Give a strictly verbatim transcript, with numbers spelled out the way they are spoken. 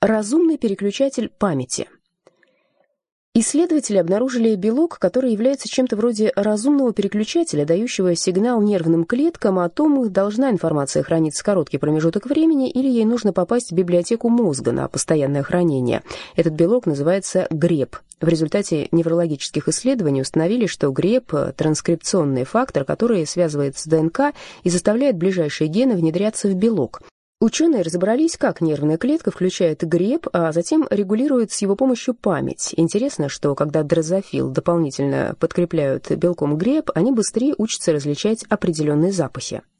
Разумный переключатель памяти. Исследователи обнаружили белок, который является чем-то вроде разумного переключателя, дающего сигнал нервным клеткам о том, должна информация храниться короткий промежуток времени или ей нужно попасть в библиотеку мозга на постоянное хранение. Этот белок называется ГРЕП. В результате неврологических исследований установили, что ГРЕП – транскрипционный фактор, который связывает с ДНК и заставляет ближайшие гены внедряться в белок. Ученые разобрались, как нервная клетка включает ГРЕП, а затем регулирует с его помощью память. Интересно, что когда дрозофил дополнительно подкрепляют белком ГРЕП, они быстрее учатся различать определенные запахи.